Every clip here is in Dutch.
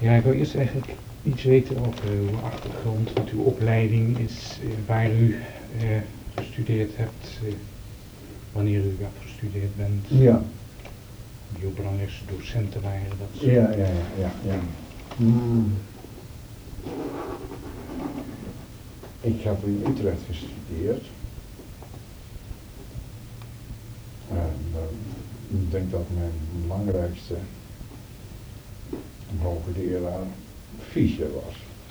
Ja, ik wil eerst eigenlijk iets weten over uw achtergrond, wat uw opleiding is, waar u gestudeerd hebt, wanneer u afgestudeerd bent. Ja. Wie uw belangrijkste docenten waren, dat soort. Ja. Ik heb in Utrecht gestudeerd. En ik denk dat mijn belangrijkste hoogleraar Fischer was.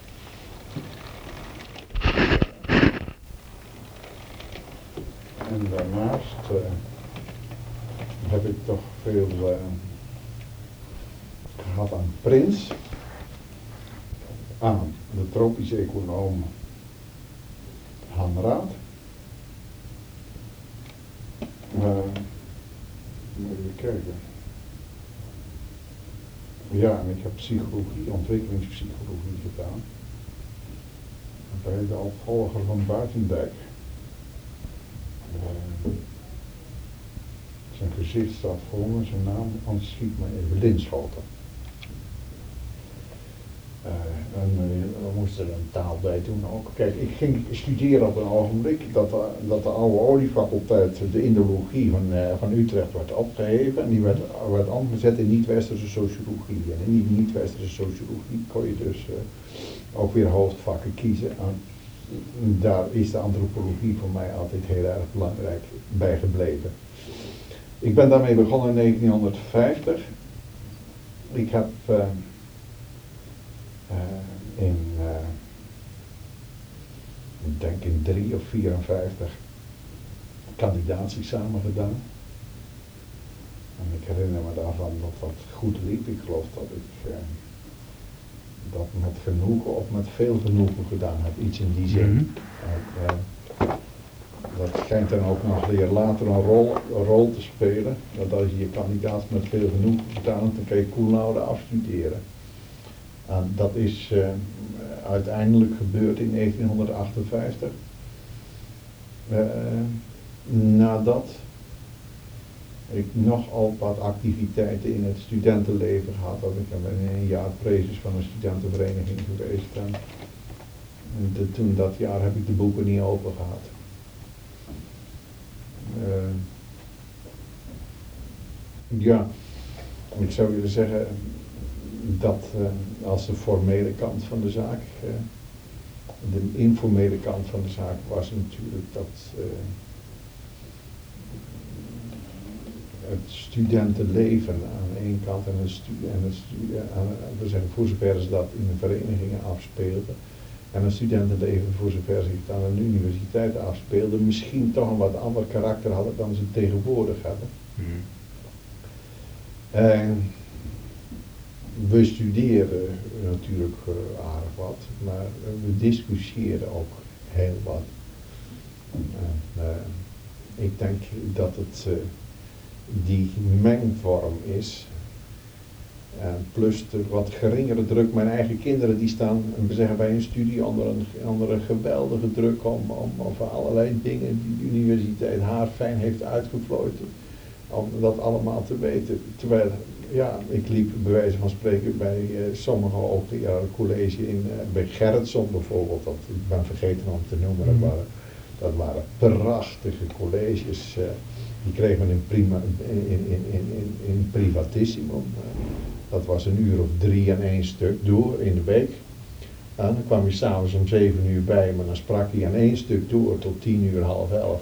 En daarnaast heb ik toch veel gehad aan Prins, aan de tropische econoom Hamraat. Even kijken. Ja, en ik heb psychologie, ontwikkelingspsychologie gedaan. Bij de opvolger van Buitendijk. Zijn gezicht staat voor me, zijn naam, anders schiet me even Linschoten. We moesten er een taal bij doen ook. Kijk, ik ging studeren op een ogenblik dat de oude oliefaculteit, de Indologie van Utrecht, werd opgeheven en die werd omgezet in niet-westerse sociologie. En in die niet-westerse sociologie kon je dus ook weer hoofdvakken kiezen. En daar is de antropologie voor mij altijd heel erg belangrijk bij gebleven. Ik ben daarmee begonnen in 1950. Ik heb ik denk in 3 of 54 kandidaatexamen gedaan. En ik herinner me daarvan dat dat goed liep. Ik geloof dat ik dat met genoegen of met veel genoegen gedaan heb, iets in die zin. Dat schijnt dan ook nog weer later een rol te spelen. Dat als je je kandidaat met veel genoegen gedaan hebt, dan kan je cum laude afstuderen. En dat is uiteindelijk gebeurd in 1958. Nadat ik nogal wat activiteiten in het studentenleven gehad had. Ik ben een jaar prezes van een studentenvereniging geweest. En toen dat jaar heb ik de boeken niet open gehad. Ja, ik zou willen zeggen dat als de formele kant van de zaak, de informele kant van de zaak was natuurlijk dat het studentenleven aan de ene kant en we zeggen voor zover ze dat in de verenigingen afspeelden, en het studentenleven voor zover zich het aan de universiteit afspeelde, misschien toch een wat ander karakter hadden dan ze tegenwoordig hebben. We studeren natuurlijk aardig wat, maar we discussiëren ook heel wat. Ik denk dat het die mengvorm is, plus de wat geringere druk. Mijn eigen kinderen die staan, we zeggen bij een studie, onder een geweldige druk om over allerlei dingen die de universiteit haarfijn heeft uitgevloten, om dat allemaal te weten. Terwijl, ja, ik liep bij wijze van spreken bij sommige hoogleraren college bij Gerritson bijvoorbeeld, ik ben vergeten om te noemen, dat waren prachtige colleges. Die kreeg men in privatissimum. Dat was 1 uur of 3 aan 1 stuk door in de week. En dan kwam je s'avonds om 7 uur bij, maar dan sprak hij aan 1 stuk door tot 10 uur, half 11.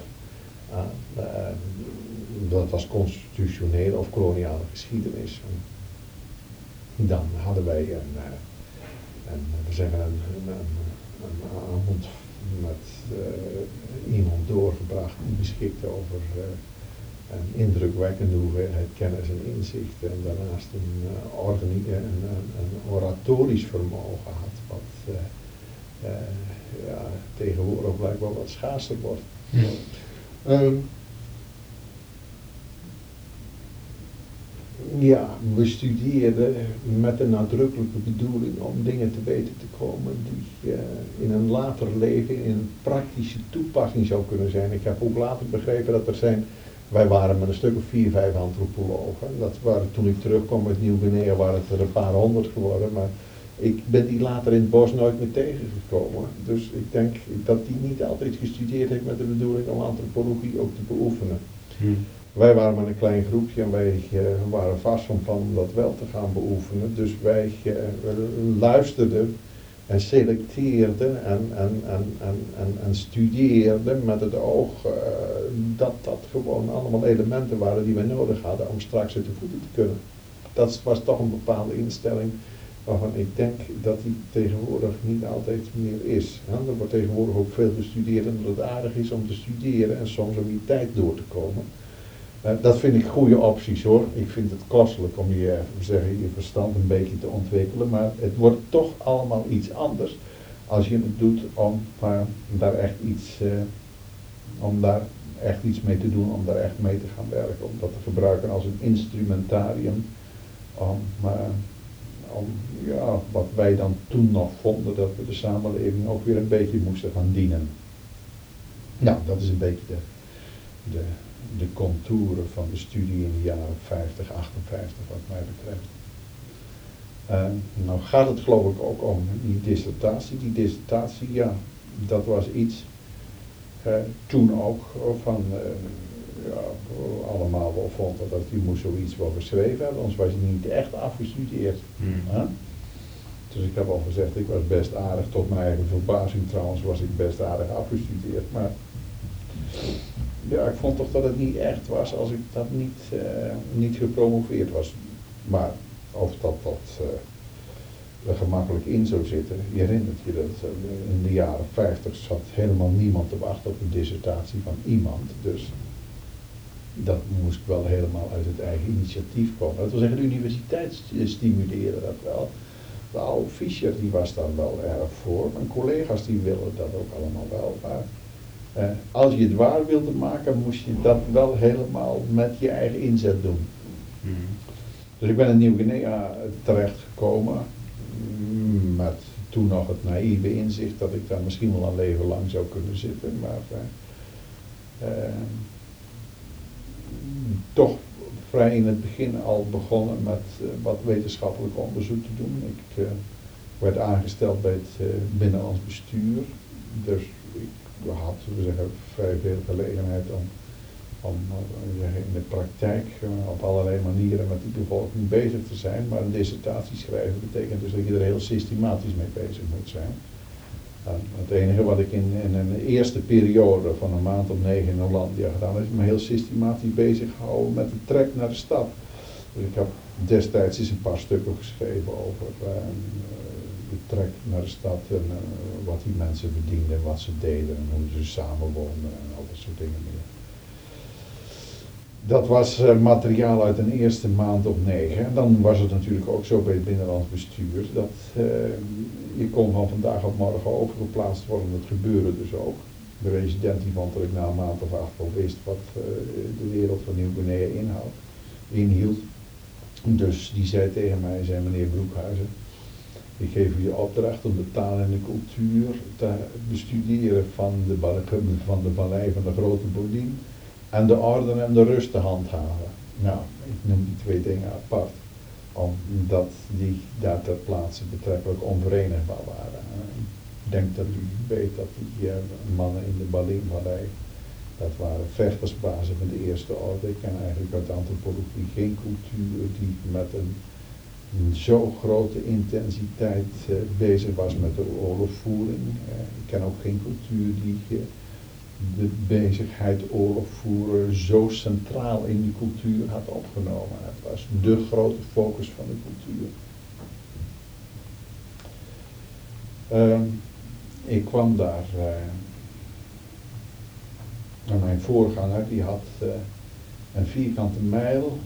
Dat was constitutionele of koloniale geschiedenis. En dan hadden wij een avond met iemand doorgebracht die beschikte over een indrukwekkende hoeveelheid kennis en inzicht en daarnaast een oratorisch vermogen had, wat tegenwoordig blijkbaar wat schaarser wordt. Ja, we studeerden met een nadrukkelijke bedoeling om dingen te weten te komen die in een later leven in een praktische toepassing zou kunnen zijn. Ik heb ook later begrepen dat wij waren met een stuk of 4, 5 antropologen. Dat waren, toen ik terugkwam uit Nieuw-Guinea waren het er een paar honderd geworden, maar Ik ben die later in het bos nooit meer tegengekomen. Dus ik denk dat die niet altijd gestudeerd heeft met de bedoeling om antropologie ook te beoefenen. Wij waren met een klein groepje en wij waren vast van plan om dat wel te gaan beoefenen. Dus wij luisterden en selecteerden en studeerden met het oog dat dat gewoon allemaal elementen waren die wij nodig hadden om straks uit de voeten te kunnen. Dat was toch een bepaalde instelling waarvan ik denk dat die tegenwoordig niet altijd meer is. Er wordt tegenwoordig ook veel gestudeerd omdat het aardig is om te studeren en soms om je tijd door te komen. Dat vind ik goede opties hoor. Ik vind het kostelijk om je verstand een beetje te ontwikkelen, maar het wordt toch allemaal iets anders als je het doet om daar echt iets mee te doen, om daar echt mee te gaan werken, om dat te gebruiken als een instrumentarium om wat wij dan toen nog vonden dat we de samenleving ook weer een beetje moesten gaan dienen. Nou, dat is een beetje de contouren van de studie in de jaren 50, 58 wat mij betreft. Nou gaat het geloof ik ook om die dissertatie. Die dissertatie, ja, dat was iets toen ook van allemaal wel vonden dat je moest zoiets wel geschreven hebben, anders was je niet echt afgestudeerd. Dus ik heb al gezegd, ik was best aardig, tot mijn eigen verbazing trouwens was ik best aardig afgestudeerd, maar ja, ik vond toch dat het niet echt was als ik dat niet gepromoveerd was. Maar of dat er gemakkelijk in zou zitten, je herinnert je dat in de jaren 50 zat helemaal niemand te wachten op een dissertatie van iemand, dus dat moest wel helemaal uit het eigen initiatief komen. Dat wil zeggen, de universiteit stimuleerde dat wel. De oude Fischer die was daar wel erg voor. Mijn collega's die willen dat ook allemaal wel. Maar als je het waar wilde maken, moest je dat wel helemaal met je eigen inzet doen. Dus ik ben in Nieuw-Guinea terechtgekomen met toen nog het naïeve inzicht dat ik daar misschien wel een leven lang zou kunnen zitten. Maar toch vrij in het begin al begonnen met wat wetenschappelijk onderzoek te doen. Ik werd aangesteld bij het binnenlands bestuur, dus ik had vrij veel gelegenheid om in de praktijk op allerlei manieren met die bevolking bezig te zijn, maar een dissertatie schrijven betekent dus dat je er heel systematisch mee bezig moet zijn. Het enige wat ik in een eerste periode van een maand of 9 in Hollandia gedaan heb, is me heel systematisch bezig gehouden met de trek naar de stad. Dus ik heb destijds eens een paar stukken geschreven over de trek naar de stad en wat die mensen bedienden, wat ze deden en hoe ze samenwoonden en al dat soort dingen meer. Dat was materiaal uit een eerste maand of 9. En dan was het natuurlijk ook zo bij het binnenlands bestuur dat je kon van vandaag op morgen overgeplaatst worden. Dat gebeurde dus ook. De resident die vond dat ik na een maand of 8 al wist wat de wereld van Nieuw-Guinea inhield. Dus die zei tegen mij, zei meneer Broekhuizen, ik geef u de opdracht om de taal en de cultuur te bestuderen van de vallei van de Grote Bodien en de orde en de rust te handhaven. Nou, ik noem die 2 dingen apart, omdat die daar ter plaatse betrekkelijk onverenigbaar waren. Ik denk dat u weet dat die mannen in de Baling-vallei, dat waren vechtersbazen van de eerste orde. Ik ken eigenlijk uit de antropologie geen cultuur die met een zo grote intensiteit bezig was met de oorlogvoering. Ik ken ook geen cultuur die de bezigheid oorlog voeren zo centraal in die cultuur had opgenomen. Het was de grote focus van de cultuur. Ik kwam daar en mijn voorganger die had een vierkante mijl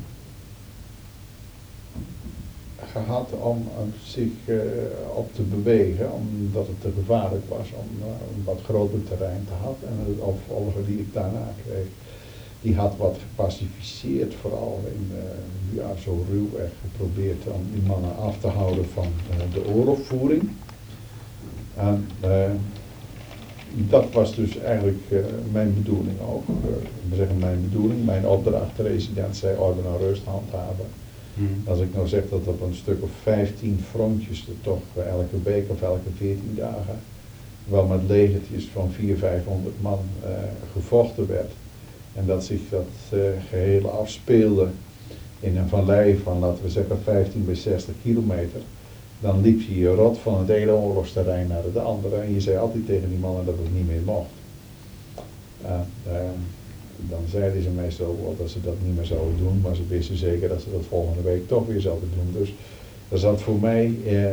gehad om zich op te bewegen, omdat het te gevaarlijk was om een wat groter terrein te hebben. En de opvolger die ik daarna kreeg, die had wat gepacificeerd, vooral zo ruwweg geprobeerd om die mannen af te houden van de oorlogvoering. En dat was dus eigenlijk mijn bedoeling ook. We zeggen mijn bedoeling, mijn opdracht, de resident zei orde en rust handhaven. Als ik nou zeg dat op een stuk of 15 frontjes er toch elke week of elke 14 dagen wel met legertjes van 400-500 man gevochten werd. En dat zich dat gehele afspeelde in een vallei van, laten we zeggen, 15 bij 60 kilometer. Dan liep je rot van het ene oorlogsterrein naar het andere. En je zei altijd tegen die mannen dat het niet meer mocht. Dan zeiden ze meestal wel dat ze dat niet meer zouden doen. Maar ze wisten zeker dat ze dat volgende week toch weer zouden doen. Dus er zat voor mij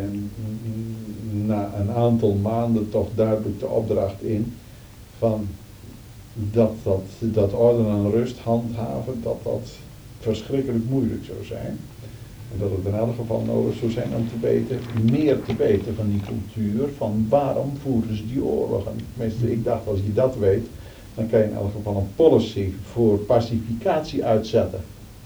na een aantal maanden toch duidelijk de opdracht in van dat orde en rust handhaven, dat verschrikkelijk moeilijk zou zijn. En dat het in elk geval nodig zou zijn om te weten, meer te weten van die cultuur, van waarom voeren ze die oorlogen. Tenminste, ik dacht, als je dat weet, dan kan je in elk geval een policy voor pacificatie uitzetten.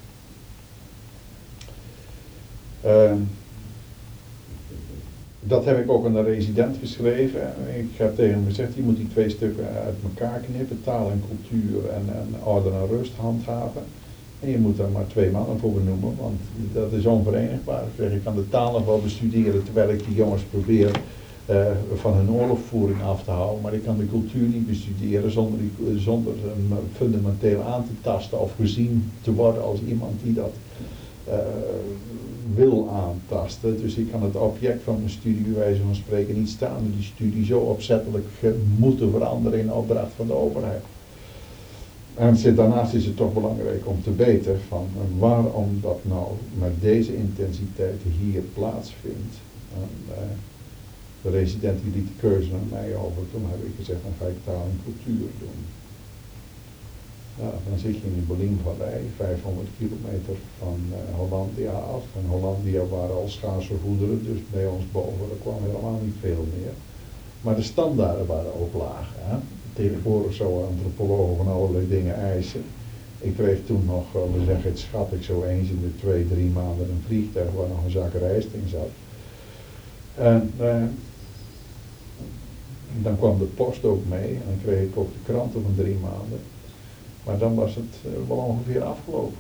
Dat heb ik ook aan de resident geschreven. Ik heb tegen hem gezegd, je moet die twee stukken uit elkaar knippen, taal en cultuur en orde en rust handhaven. En je moet daar maar 2 mannen voor benoemen, want dat is onverenigbaar. Ik kan de talen wel bestuderen terwijl ik die jongens probeer van hun oorlogvoering af te houden, maar ik kan de cultuur niet bestuderen zonder fundamenteel aan te tasten of gezien te worden als iemand die dat wil aantasten. Dus ik kan het object van mijn studie bij wijze van spreken niet staan. Die studie zo opzettelijk moeten veranderen in opdracht van de overheid. En daarnaast is het toch belangrijk om te weten van waarom dat nou met deze intensiteit hier plaatsvindt. De resident die liet de keuze aan mij over. Toen heb ik gezegd, dan ga ik taal en cultuur doen. Ja, dan zit je in de Berlijnvallei, 500 kilometer van Hollandia af. En Hollandia waren al schaarse goederen, dus bij ons boven er kwam helemaal niet veel meer. Maar de standaarden waren ook laag. Hè? Tegenwoordig zouden antropologen van allerlei dingen eisen. Ik kreeg toen nog, we zeggen het schat ik zo eens in de 2-3 maanden een vliegtuig waar nog een zak rijst in zat. En dan kwam de post ook mee en dan kreeg ik ook de kranten van 3 maanden. Maar dan was het wel ongeveer afgelopen.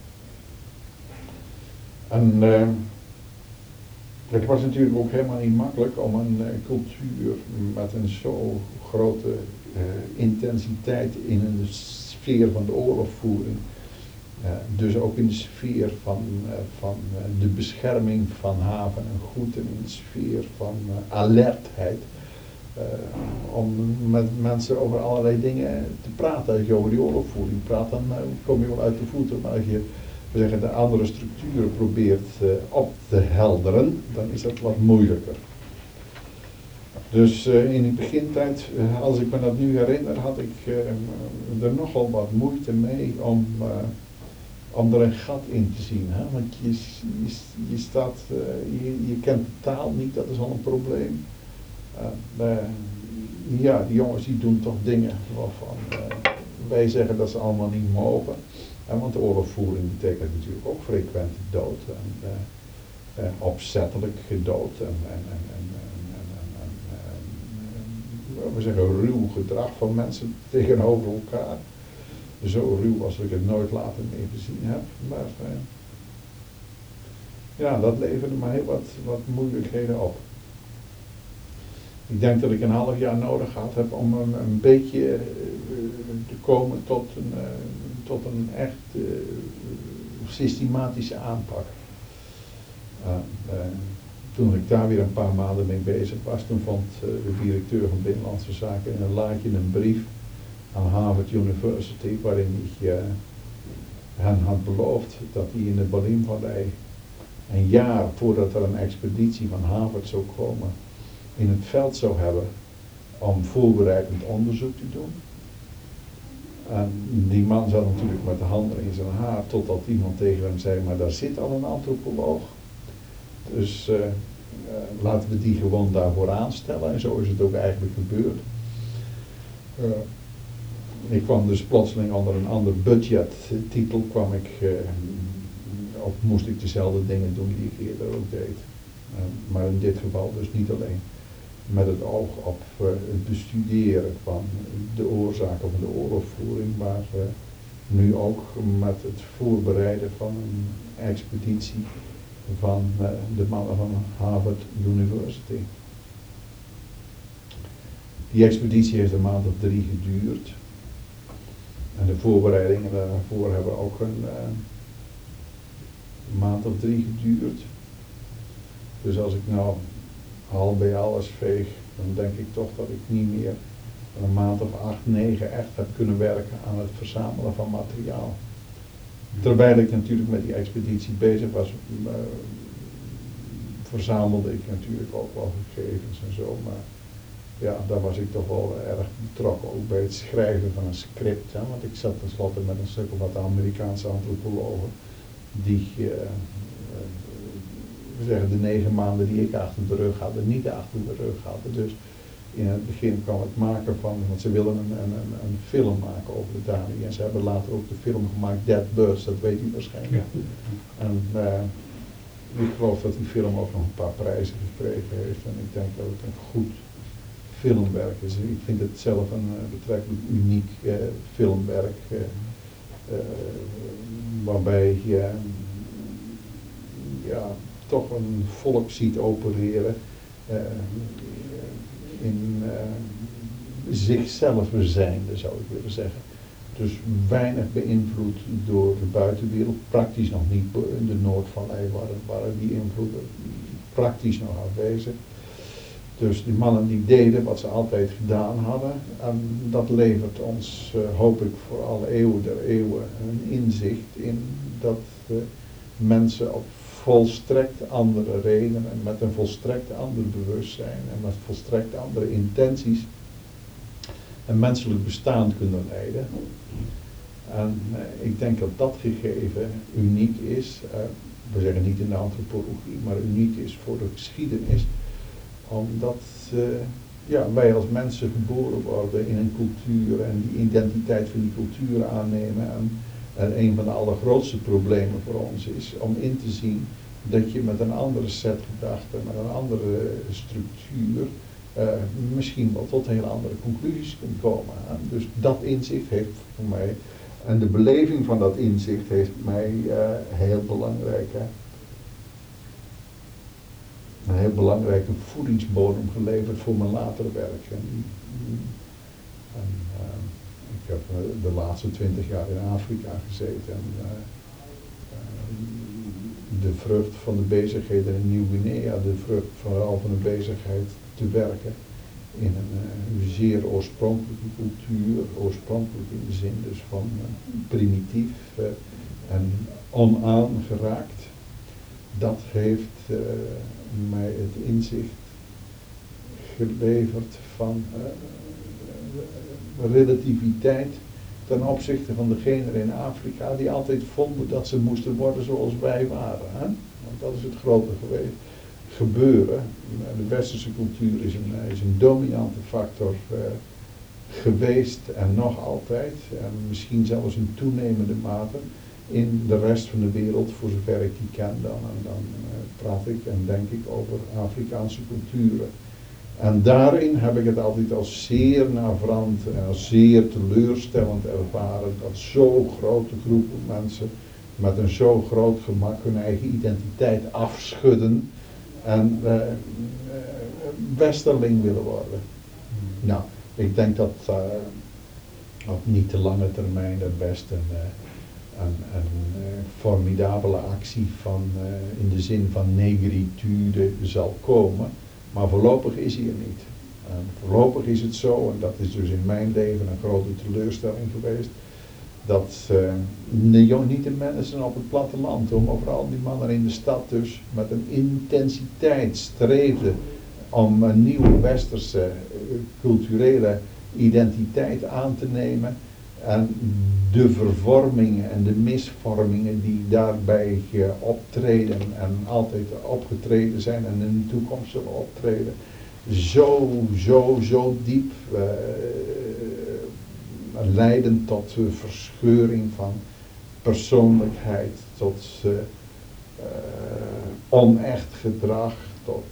En het was natuurlijk ook helemaal niet makkelijk om een cultuur met een zo grote intensiteit in de sfeer van de oorlogvoering. Dus ook in de sfeer van de bescherming van haven en goed en in de sfeer van alertheid. Om met mensen over allerlei dingen te praten. Als je over die oorlogvoering praat, dan kom je wel uit de voeten. Maar als je de andere structuren probeert op te helderen, dan is dat wat moeilijker. Dus in die begintijd, als ik me dat nu herinner, had ik er nogal wat moeite mee om er een gat in te zien. Hè? Want je staat, je kent de taal niet, dat is al een probleem. Ja, die jongens die doen toch dingen waarvan wij zeggen dat ze allemaal niet mogen. Want de oorlogvoering betekent natuurlijk ook frequent dood. En opzettelijk gedood. We zeggen ruw gedrag van mensen tegenover elkaar. Zo ruw als ik het nooit later meer gezien heb. Maar ja, dat leverde mij heel wat moeilijkheden op. Ik denk dat ik een half jaar nodig gehad heb om een beetje te komen tot een echt systematische aanpak. Toen ik daar weer een paar maanden mee bezig was, toen vond de directeur van Binnenlandse Zaken in een laadje een brief aan Harvard University waarin hij hen had beloofd dat hij in de Berlijnvallei een jaar voordat er een expeditie van Harvard zou komen in het veld zou hebben om voorbereidend onderzoek te doen. En die man zat natuurlijk met de handen in zijn haar totdat iemand tegen hem zei, maar daar zit al een antropoloog. Dus laten we die gewoon daarvoor aanstellen. En zo is het ook eigenlijk gebeurd. Ik kwam dus plotseling onder een ander budgettitel moest ik dezelfde dingen doen die ik eerder ook deed. Maar in dit geval dus niet alleen met het oog op het bestuderen van de oorzaken van de oorlogvoering, maar Nu ook met het voorbereiden van een expeditie van de mannen van Harvard University. Die expeditie heeft een maand of 3 geduurd. En de voorbereidingen daarvoor hebben ook een maand of 3 geduurd. Dus als ik nou al bij alles veeg, dan denk ik toch dat ik niet meer dan een maand of 8, 9 echt heb kunnen werken aan het verzamelen van materiaal. Terwijl ik natuurlijk met die expeditie bezig was, verzamelde ik natuurlijk ook wel gegevens en zo, maar ja, daar was ik toch wel erg betrokken, ook bij het schrijven van een script, hè, want ik zat tenslotte met een stuk of wat Amerikaanse antropologen, die, we zeggen de 9 maanden die ik achter de rug had, niet achter de rug hadden. Dus in het begin kwam het maken van, want ze willen een film maken over de Dani, en ze hebben later ook de film gemaakt Dead Birds, dat weet u waarschijnlijk. Ja. En ik geloof dat die film ook nog een paar prijzen gekregen heeft, en ik denk dat het een goed filmwerk is. Ik vind het zelf een betrekkelijk uniek filmwerk, waarbij je toch een volk ziet opereren in zichzelf zijnde, zou ik willen zeggen. Dus weinig beïnvloed door de buitenwereld, praktisch nog niet in de Noordvallei waren die invloeden praktisch nog aanwezig. Dus die mannen die deden wat ze altijd gedaan hadden, en dat levert ons, hoop ik, voor alle eeuwen der eeuwen een inzicht in dat mensen op volstrekt andere redenen en met een volstrekt ander bewustzijn en met volstrekt andere intenties een menselijk bestaan kunnen leiden. En ik denk dat dat gegeven uniek is, we zeggen niet in de antropologie, maar uniek is voor de geschiedenis, omdat wij als mensen geboren worden in een cultuur en die identiteit van die cultuur aannemen. En een van de allergrootste problemen voor ons is om in te zien dat je met een andere set gedachten, met een andere structuur, misschien wel tot hele andere conclusies kunt komen. Dus dat inzicht heeft voor mij, en de beleving van dat inzicht heeft mij heel belangrijk, een heel belangrijke voedingsbodem geleverd voor mijn latere werk. Ik heb de laatste 20 jaar in Afrika gezeten. De vrucht van de bezigheden in Nieuw-Guinea, de vrucht vooral van de bezigheid te werken in een zeer oorspronkelijke cultuur, oorspronkelijk in de zin dus van primitief en onaangeraakt. Dat heeft mij het inzicht geleverd van relativiteit ten opzichte van degenen in Afrika die altijd vonden dat ze moesten worden zoals wij waren. Hè? Want dat is het grote gebeuren. De westerse cultuur is een dominante factor geweest en nog altijd, en misschien zelfs in toenemende mate, in de rest van de wereld, voor zover ik die ken dan. En dan praat ik en denk ik over Afrikaanse culturen. En daarin heb ik het altijd als zeer navrant en als zeer teleurstellend ervaren dat zo'n grote groepen mensen met een zo groot gemak hun eigen identiteit afschudden en westerling willen worden. Nou, ik denk dat op niet te lange termijn er best een formidabele actie van, in de zin van negritude zal komen. Maar voorlopig is hij er niet. Voorlopig is het zo, en dat is dus in mijn leven een grote teleurstelling geweest, dat niet de mensen op het platteland, maar vooral die mannen in de stad dus met een intensiteit streefden om een nieuwe westerse culturele identiteit aan te nemen. En de vervormingen en de misvormingen die daarbij optreden en altijd opgetreden zijn en in de toekomst zullen optreden, zo diep leiden tot verscheuring van persoonlijkheid, tot onecht gedrag, tot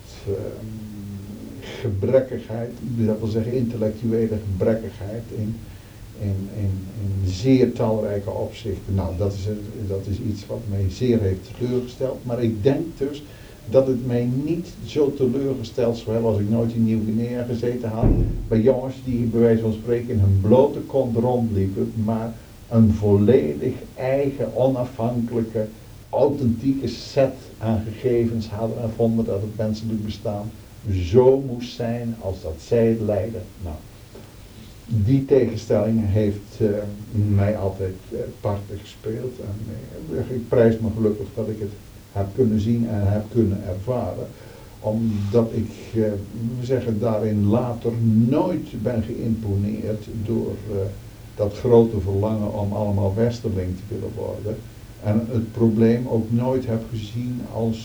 gebrekkigheid, dat wil zeggen intellectuele gebrekkigheid in zeer talrijke opzichten. Nou, dat is iets wat mij zeer heeft teleurgesteld. Maar ik denk dus dat het mij niet zo teleurgesteld zou hebben als ik nooit in Nieuw-Guinea gezeten had. Bij jongens die bij wijze van spreken in hun blote kont rondliepen, maar een volledig eigen, onafhankelijke, authentieke set aan gegevens hadden en vonden dat het menselijk bestaan zo moest zijn als dat zij het leiden. Nou, die tegenstelling heeft mij altijd parten gespeeld en ik prijs me gelukkig dat ik het heb kunnen zien en heb kunnen ervaren, omdat ik daarin later nooit ben geïmponeerd door dat grote verlangen om allemaal westerling te willen worden en het probleem ook nooit heb gezien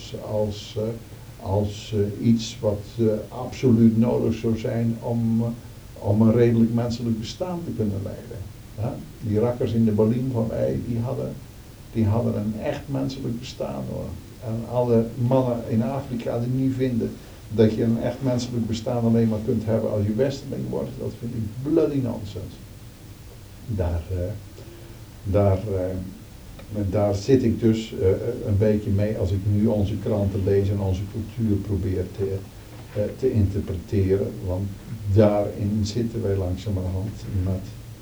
als iets wat absoluut nodig zou zijn om een redelijk menselijk bestaan te kunnen leiden. Ja? Die rakkers in de Baliem van mij, die hadden een echt menselijk bestaan hoor. En alle mannen in Afrika die niet vinden dat je een echt menselijk bestaan alleen maar kunt hebben als je westerling wordt, dat vind ik bloody nonsense. Daar zit ik dus een beetje mee als ik nu onze kranten lees en onze cultuur probeer te interpreteren, want daarin zitten wij langzamerhand met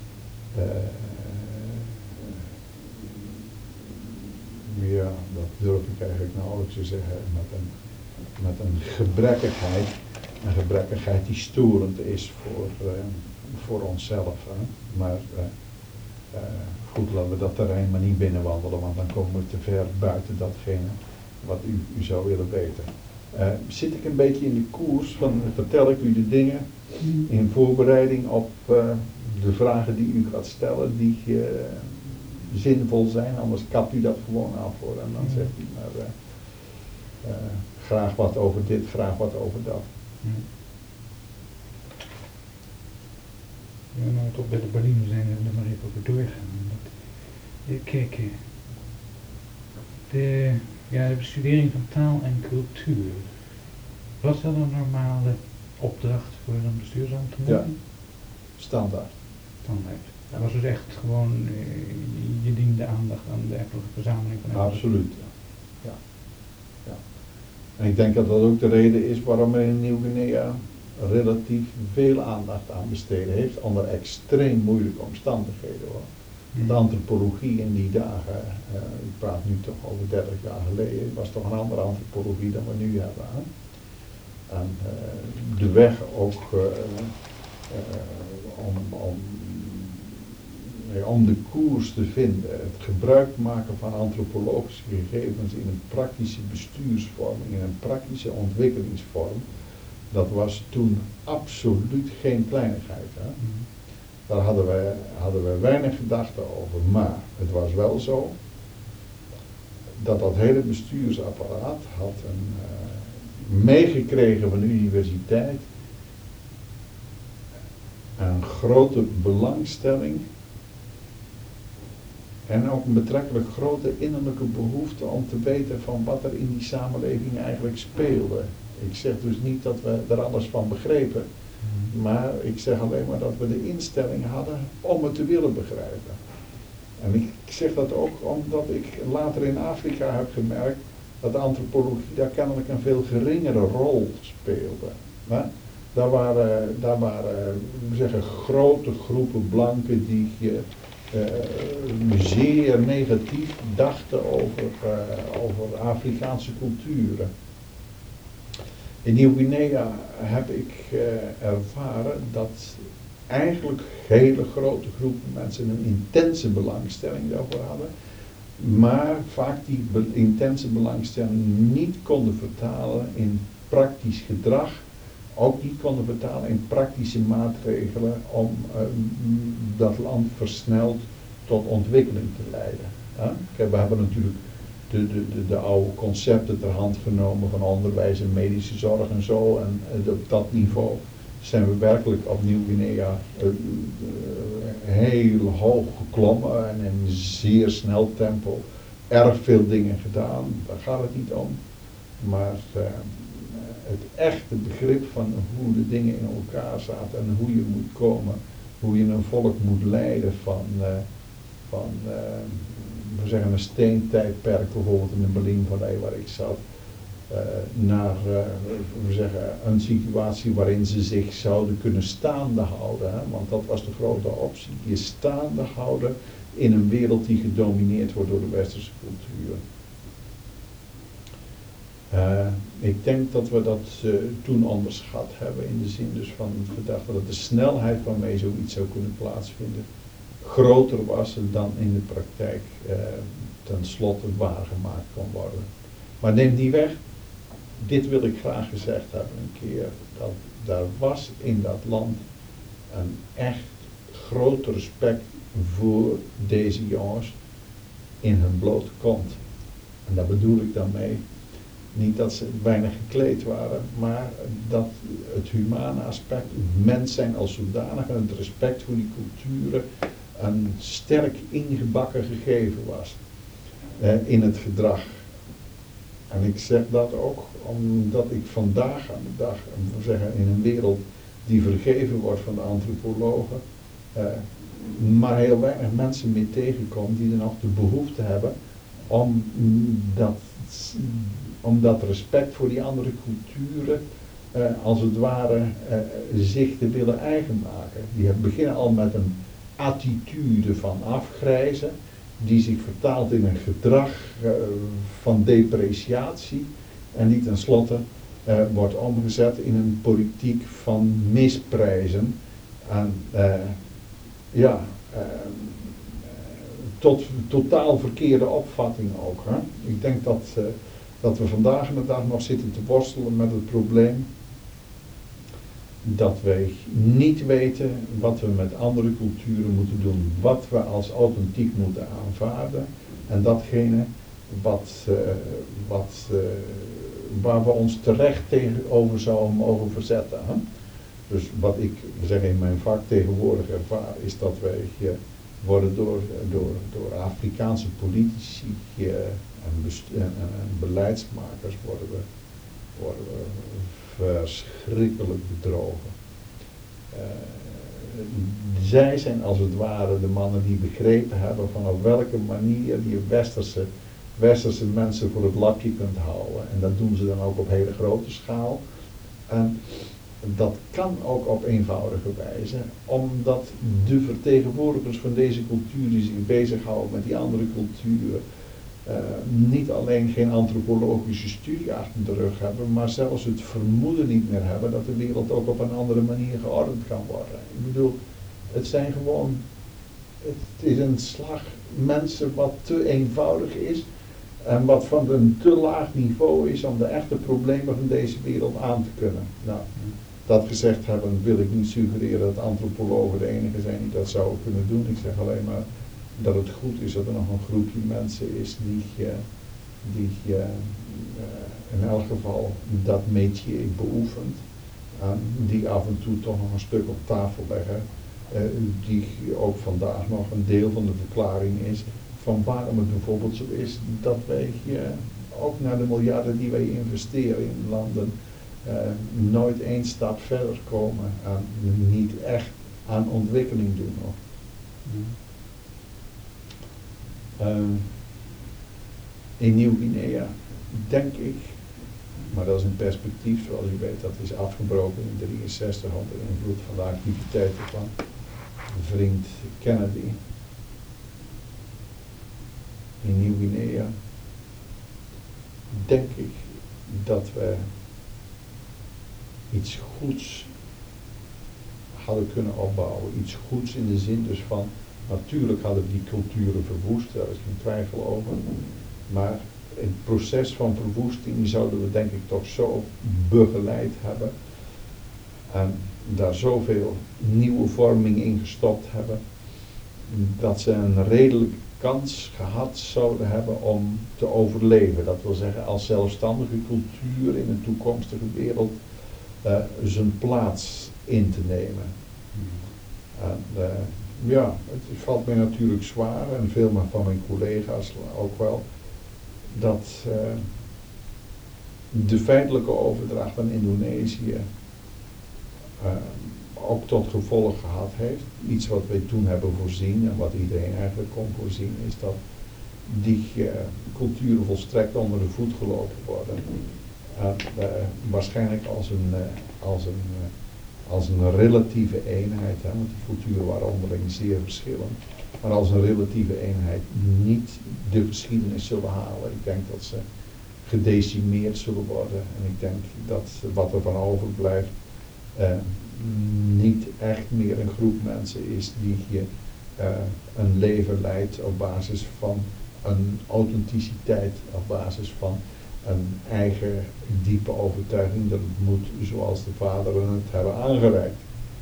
ja, dat durf ik eigenlijk nauwelijks te zeggen, met een gebrekkigheid die storend is voor onszelf. Hè. Maar goed, laten we dat terrein maar niet binnenwandelen, want dan komen we te ver buiten datgene wat u zou willen weten. Zit ik een beetje in de koers van, vertel ik u de dingen in voorbereiding op de vragen die u gaat stellen, die zinvol zijn, anders kapt u dat gewoon af hoor. En dan zegt u maar graag wat over dit, graag wat over dat. Ja, nou we toch bij de Baliem zijn en er maar even over doorgaan. Kijk, de bestudering van taal en cultuur. Was dat een normale opdracht voor een bestuursambtenaar? Ja, standaard. Standaard. Dat was dus echt gewoon, je diende aandacht aan de erfelijke verzameling van absoluut, ja. En ik denk dat dat ook de reden is waarom men in Nieuw-Guinea relatief veel aandacht aan besteden heeft, onder extreem moeilijke omstandigheden hoor. De antropologie in die dagen, ik praat nu toch over 30 jaar geleden, was toch een andere antropologie dan we nu hebben. Hè? En de weg ook om de koers te vinden, het gebruik maken van antropologische gegevens in een praktische bestuursvorm, in een praktische ontwikkelingsvorm, dat was toen absoluut geen kleinigheid. Hè? Daar hadden we weinig gedachten over, maar het was wel zo dat hele bestuursapparaat had meegekregen van de universiteit een grote belangstelling en ook een betrekkelijk grote innerlijke behoefte om te weten van wat er in die samenleving eigenlijk speelde. Ik zeg dus niet dat we er alles van begrepen, maar ik zeg alleen maar dat we de instelling hadden om het te willen begrijpen. En ik zeg dat ook omdat ik later in Afrika heb gemerkt dat de antropologie daar kennelijk een veel geringere rol speelde. Daar waren grote groepen blanken die zeer negatief dachten over Afrikaanse culturen. In Nieuw-Guinea heb ik ervaren dat eigenlijk hele grote groepen mensen een intense belangstelling daarvoor hadden, maar vaak die intense belangstelling niet konden vertalen in praktisch gedrag, ook niet konden vertalen in praktische maatregelen om dat land versneld tot ontwikkeling te leiden. Ja? We hebben natuurlijk de oude concepten ter hand genomen van onderwijs en medische zorg en zo, en op dat niveau zijn we werkelijk op Nieuw-Guinea heel hoog geklommen en in zeer snel tempo erg veel dingen gedaan. Daar gaat het niet om. Maar het echte begrip van hoe de dingen in elkaar zaten en hoe je moet komen hoe je een volk moet leiden van we zeggen een steentijdperk bijvoorbeeld in de Berlijnvallei waar ik zat, naar we zeggen een situatie waarin ze zich zouden kunnen staande houden, hè? Want dat was de grote optie, je staande houden in een wereld die gedomineerd wordt door de westerse cultuur. Ik denk dat we dat toen onderschat hebben in de zin dus van gedacht dat de snelheid waarmee zoiets zou kunnen plaatsvinden groter was dan in de praktijk tenslotte waargemaakt kon worden. Maar neem niet weg, dit wil ik graag gezegd hebben een keer, dat daar was in dat land een echt groot respect voor deze jongens in hun blote kont. En daar bedoel ik dan mee, niet dat ze weinig gekleed waren, maar dat het humane aspect, het mens zijn als zodanig en het respect voor die culturen een sterk ingebakken gegeven was in het gedrag. En ik zeg dat ook omdat ik vandaag aan de dag, we zeggen in een wereld die vergeven wordt van de antropologen, maar heel weinig mensen meer tegenkom die er nog de behoefte hebben om dat respect voor die andere culturen als het ware zich te willen eigen maken. Die beginnen al met een attitude van afgrijzen die zich vertaalt in een gedrag van depreciatie en die tenslotte wordt omgezet in een politiek van misprijzen en tot totaal verkeerde opvattingen ook. Hè? Ik denk dat we vandaag de dag nog zitten te worstelen met het probleem dat wij niet weten wat we met andere culturen moeten doen, wat we als authentiek moeten aanvaarden en datgene waar we ons terecht tegenover zouden mogen verzetten. Hè? Dus wat ik zeg in mijn vak tegenwoordig ervaar is dat wij worden door Afrikaanse politici en beleidsmakers worden we verschrikkelijk bedrogen. Zij zijn als het ware de mannen die begrepen hebben van op welke manier je westerse mensen voor het lapje kunt houden. En dat doen ze dan ook op hele grote schaal. En dat kan ook op eenvoudige wijze, omdat de vertegenwoordigers van deze cultuur die zich bezighouden met die andere culturen, niet alleen geen antropologische studie achter de rug hebben, maar zelfs het vermoeden niet meer hebben dat de wereld ook op een andere manier geordend kan worden. Ik bedoel, het is een slag mensen wat te eenvoudig is en wat van een te laag niveau is om de echte problemen van deze wereld aan te kunnen. Nou, dat gezegd hebben wil ik niet suggereren dat antropologen de enige zijn die dat zouden kunnen doen. Ik zeg alleen maar dat het goed is dat er nog een groepje mensen is die in elk geval dat métier beoefent. Die af en toe toch nog een stuk op tafel leggen. Die ook vandaag nog een deel van de verklaring is van waarom het bijvoorbeeld zo is dat wij ook naar de miljarden die wij investeren in landen nooit één stap verder komen en niet echt aan ontwikkeling doen nog. In Nieuw-Guinea denk ik, maar dat is een perspectief zoals u weet, dat is afgebroken in 1963 onder invloed van de activiteiten van vriend Kennedy. In Nieuw-Guinea denk ik dat we iets goeds hadden kunnen opbouwen. Iets goeds in de zin dus van, natuurlijk hadden we die culturen verwoest, daar is geen twijfel over. Maar het proces van verwoesting zouden we denk ik toch zo begeleid hebben. En daar zoveel nieuwe vorming in gestopt hebben. Dat ze een redelijke kans gehad zouden hebben om te overleven. Dat wil zeggen als zelfstandige cultuur in een toekomstige wereld zijn plaats in te nemen. En, het valt mij natuurlijk zwaar en veel van mijn collega's ook wel, dat de feitelijke overdracht aan Indonesië ook tot gevolg gehad heeft, iets wat wij toen hebben voorzien en wat iedereen eigenlijk kon voorzien, is dat die culturen volstrekt onder de voet gelopen worden. Waarschijnlijk als een relatieve eenheid, hè, want die culturen waren onderling zeer verschillend, maar als een relatieve eenheid niet de geschiedenis zullen halen. Ik denk dat ze gedecimeerd zullen worden en ik denk dat wat er van overblijft niet echt meer een groep mensen is die een leven leidt op basis van een authenticiteit, op basis van een eigen diepe overtuiging dat het moet zoals de vaderen het hebben aangereikt.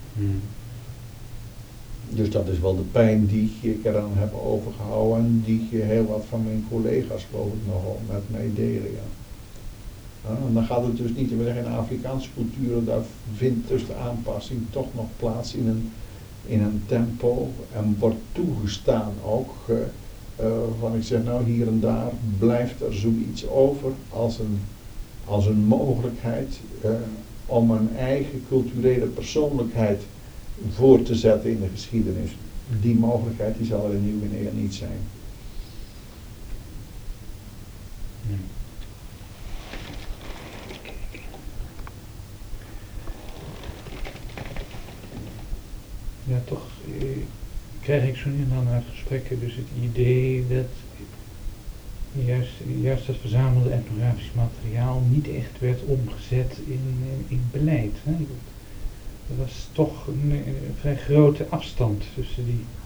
Dus dat is wel de pijn die ik eraan heb overgehouden en die heel wat van mijn collega's geloof ik nogal met mij delen. Ja. En dan gaat het dus niet, we zeggen in Afrikaanse culturen, daar vindt dus de aanpassing toch nog plaats in een tempo en wordt toegestaan ook, van ik zeg nou hier en daar blijft er zoiets over als een mogelijkheid om een eigen culturele persoonlijkheid voor te zetten in de geschiedenis. Die mogelijkheid die zal er in Nieuw-Guinea niet zijn. Ja, toch krijg ik zo nu en dan uit gesprekken dus het idee dat juist dat verzamelde etnografisch materiaal niet echt werd omgezet in beleid. Hè? Er was toch een vrij grote afstand tussen die